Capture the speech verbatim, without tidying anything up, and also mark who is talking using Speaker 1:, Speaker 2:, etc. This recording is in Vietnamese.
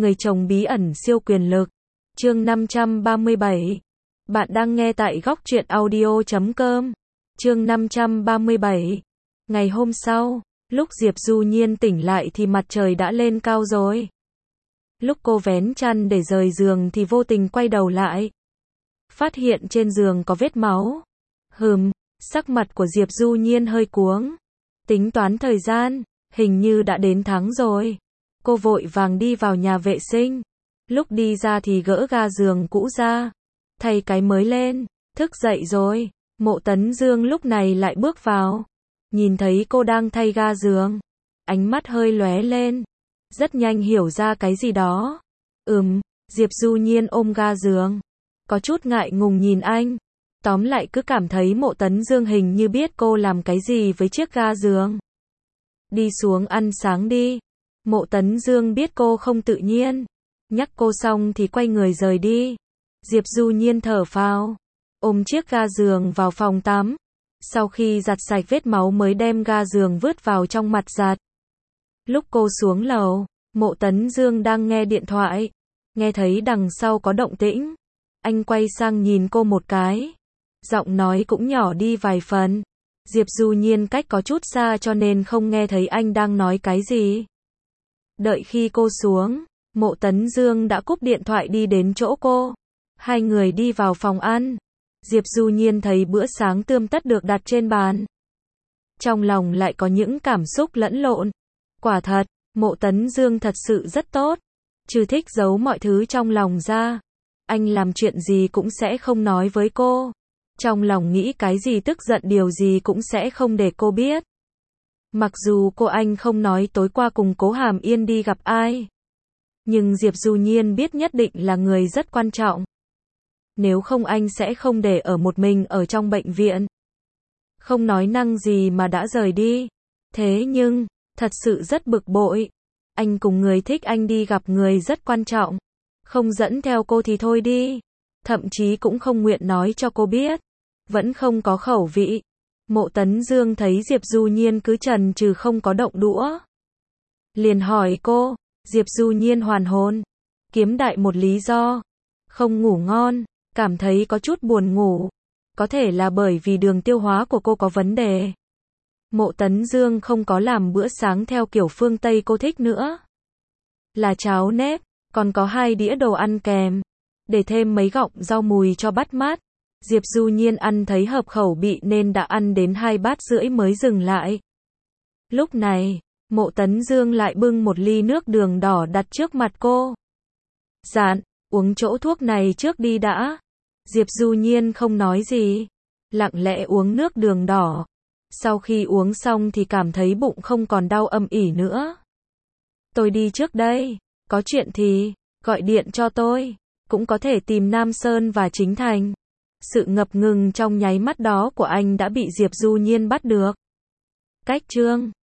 Speaker 1: Người chồng bí ẩn siêu quyền lực. Chương năm trăm ba mươi bảy. Bạn đang nghe tại góc truyện audio chấm com. Chương năm trăm ba mươi bảy. Ngày hôm sau, lúc Diệp Du Nhiên tỉnh lại thì mặt trời đã lên cao rồi. Lúc cô vén chăn để rời giường thì vô tình quay đầu lại. Phát hiện trên giường có vết máu. Hừm, sắc mặt của Diệp Du Nhiên hơi cuống. Tính toán thời gian, hình như đã đến tháng rồi. Cô vội vàng đi vào nhà vệ sinh. Lúc đi ra thì gỡ ga giường cũ ra, thay cái mới lên. Thức dậy rồi. Mộ Tấn Dương lúc này lại bước vào. Nhìn thấy cô đang thay ga giường, ánh mắt hơi lóe lên. Rất nhanh hiểu ra cái gì đó. Ừm, Diệp Du Nhiên ôm ga giường, có chút ngại ngùng nhìn anh. Tóm lại cứ cảm thấy Mộ Tấn Dương hình như biết cô làm cái gì với chiếc ga giường. Đi xuống ăn sáng đi. Mộ Tấn Dương biết cô không tự nhiên, nhắc cô xong thì quay người rời đi. Diệp Du Nhiên thở phào, ôm chiếc ga giường vào phòng tắm. Sau khi giặt sạch vết máu mới đem ga giường vứt vào trong mặt giặt. Lúc cô xuống lầu, Mộ Tấn Dương đang nghe điện thoại. Nghe thấy đằng sau có động tĩnh, anh quay sang nhìn cô một cái. Giọng nói cũng nhỏ đi vài phần. Diệp Du Nhiên cách có chút xa cho nên không nghe thấy anh đang nói cái gì. Đợi khi cô xuống, Mộ Tấn Dương đã cúp điện thoại đi đến chỗ cô. Hai người đi vào phòng ăn. Diệp Du Nhiên thấy bữa sáng tươm tất được đặt trên bàn. Trong lòng lại có những cảm xúc lẫn lộn. Quả thật, Mộ Tấn Dương thật sự rất tốt. Trừ thích giấu mọi thứ trong lòng ra, anh làm chuyện gì cũng sẽ không nói với cô. Trong lòng nghĩ cái gì tức giận điều gì cũng sẽ không để cô biết. Mặc dù cô anh không nói tối qua cùng Cố Hàm Yên đi gặp ai, nhưng Diệp Du Nhiên biết nhất định là người rất quan trọng. Nếu không anh sẽ không để ở một mình ở trong bệnh viện. Không nói năng gì mà đã rời đi. Thế nhưng, thật sự rất bực bội. Anh cùng người thích anh đi gặp người rất quan trọng. Không dẫn theo cô thì thôi đi. Thậm chí cũng không nguyện nói cho cô biết. Vẫn không có khẩu vị. Mộ Tấn Dương thấy Diệp Du Nhiên cứ chần chừ không có động đũa, liền hỏi cô. Diệp Du Nhiên hoàn hồn, kiếm đại một lý do. Không ngủ ngon, cảm thấy có chút buồn ngủ. Có thể là bởi vì đường tiêu hóa của cô có vấn đề. Mộ Tấn Dương không có làm bữa sáng theo kiểu phương Tây cô thích nữa. Là cháo nếp, còn có hai đĩa đồ ăn kèm. Để thêm mấy gọng rau mùi cho bắt mắt. Diệp Du Nhiên ăn thấy hợp khẩu vị nên đã ăn đến hai bát rưỡi mới dừng lại. Lúc này, Mộ Tấn Dương lại bưng một ly nước đường đỏ đặt trước mặt cô. Dạn, uống chỗ thuốc này trước đi đã. Diệp Du Nhiên không nói gì, lặng lẽ uống nước đường đỏ. Sau khi uống xong thì cảm thấy bụng không còn đau âm ỉ nữa. Tôi đi trước đây, có chuyện thì gọi điện cho tôi, cũng có thể tìm Nam Sơn và Chính Thành. Sự ngập ngừng trong nháy mắt đó của anh đã bị Diệp Du Nhiên bắt được. Cách chương